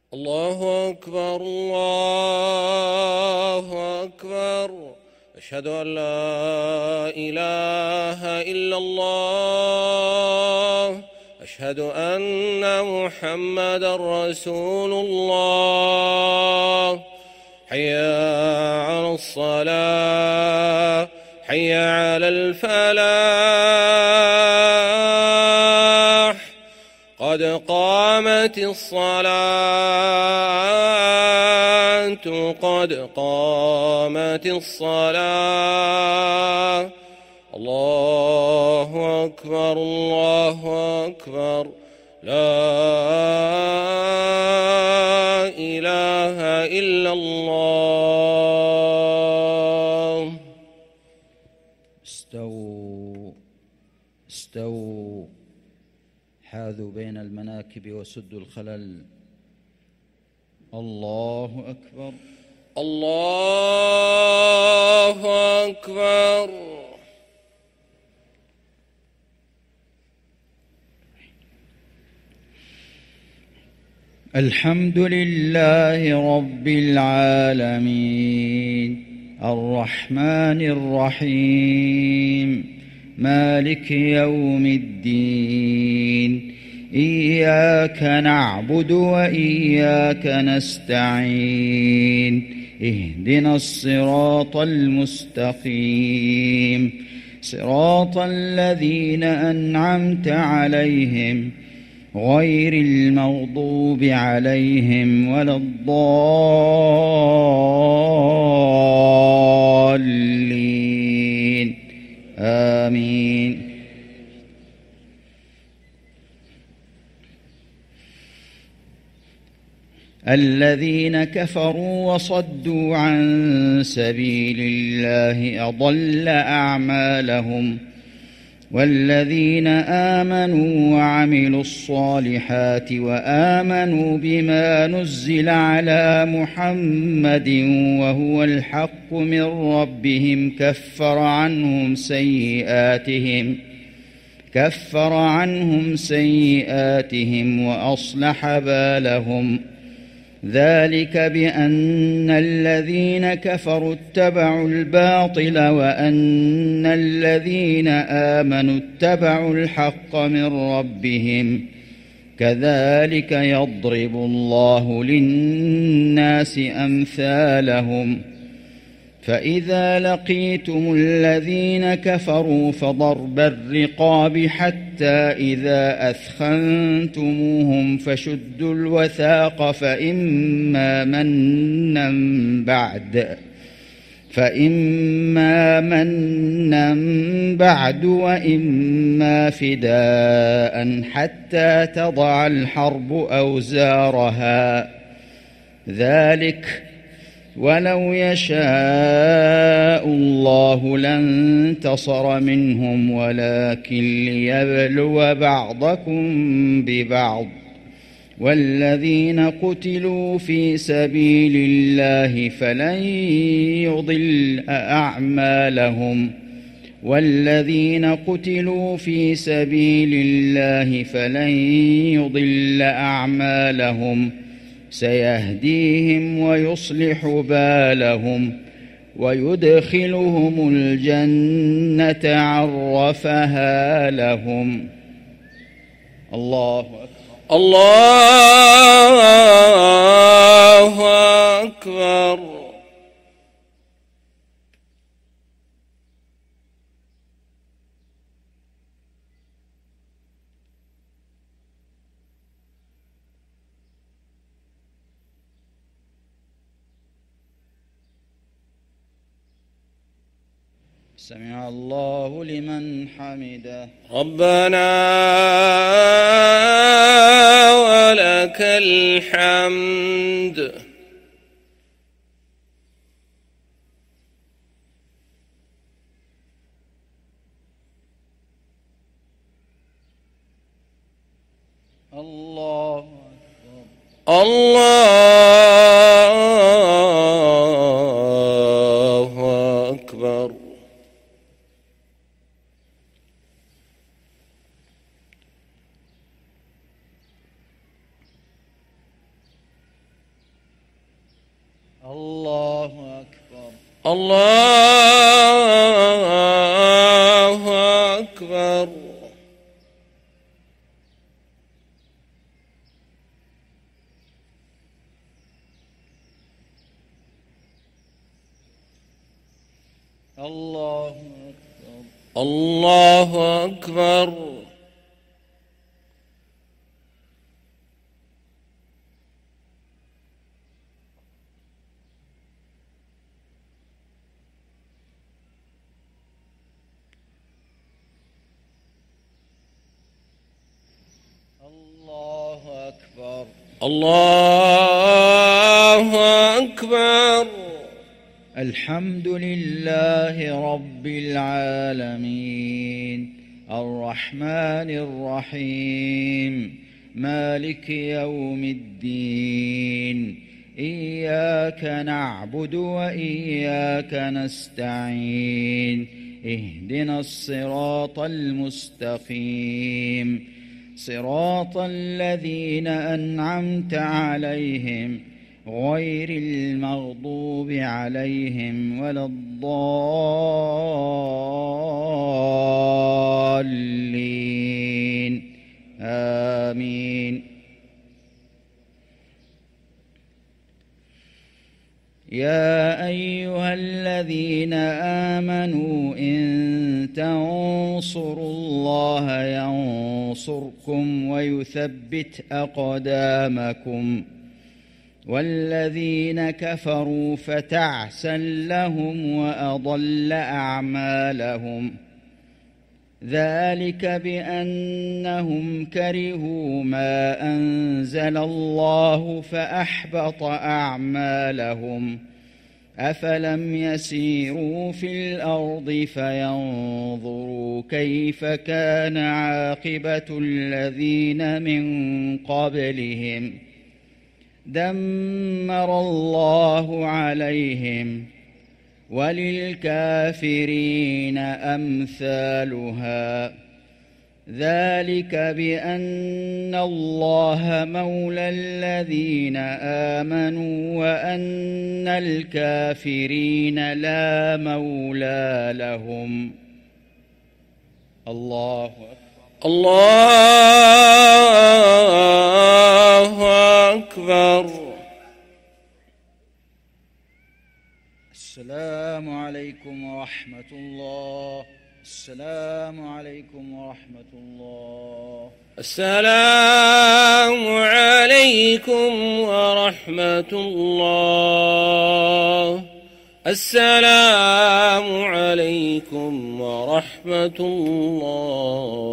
الله أكبر الله أكبر. أشهد أن لا إله إلا الله. أشهد أن محمدا رسول الله. حي على الصلاة، حي على الفلاح، قد قامت الصلاة، قد قامت الصلاة. الله أكبر الله أكبر. لا إله إلا الله. استووا استووا، حاذوا بين المناكب وسدوا الخلل. الله أكبر الله أكبر. الحمد لله رب العالمين، الرحمن الرحيم، مالك يوم الدين. إياك نعبد وإياك نستعين، اهدنا الصراط المستقيم، صراط الذين أنعمت عليهم غير المغضوب عليهم ولا الضالين. آمين. الذين كفروا وصدوا عن سبيل الله أضل أعمالهم، والذين آمنوا وعملوا الصالحات وآمنوا بما نزل على محمد وهو الحق من ربهم كفر عنهم سيئاتهم وأصلح بالهم. ذلك بأن الذين كفروا اتبعوا الباطل وأن الذين آمنوا اتبعوا الحق من ربهم. كذلك يضرب الله للناس أمثالهم. فإذا لقيتم الذين كفروا فضرب الرقاب حتى إذا أثخنتموهم فشدوا الوثاق، فإما منا بعد وإما فداء حتى تضع الحرب أوزارها. ذلك ولو يشاء الله لانتصر منهم، ولكن ليبلو بعضكم ببعض. والذين قتلوا في سبيل الله فلن يضل أعمالهم، سيهديهم ويصلح بالهم ويدخلهم الجنة عرفها لهم. الله أكبر الله أكبر. سمع الله لمن حمده. ربنا ولك الحمد. الله أكبر الله أكبر. الله أكبر. الله أكبر. الله أكبر. الله أكبر. الله أكبر. الله أكبر. الحمد لله رب العالمين الرحمن الرحيم مالك يوم الدين إياك نعبد وإياك نستعين اهدنا الصراط المستقيم صراط الذين أنعمت عليهم غير المغضوب عليهم ولا الضالين آمين. يا أيها الذين آمنوا إن تنصروا الله ينصركم ويثبت أقدامكم والذين كفروا فتعسا لهم وأضل أعمالهم ذلك بأنهم كرهوا ما أنزل الله فأحبط أعمالهم أفلم يسيروا في الأرض فينظروا كيف كان عاقبة الذين من قبلهم دمر الله عليهم وللكافرين أمثالها ذلك بأن الله مولى الذين آمنوا وأن الكافرين لا مولى لهم. الله أكبر. الله أكبر. السلام عليكم ورحمة الله. السلام عليكم ورحمة الله. السلام عليكم ورحمة الله. السلام عليكم ورحمة الله.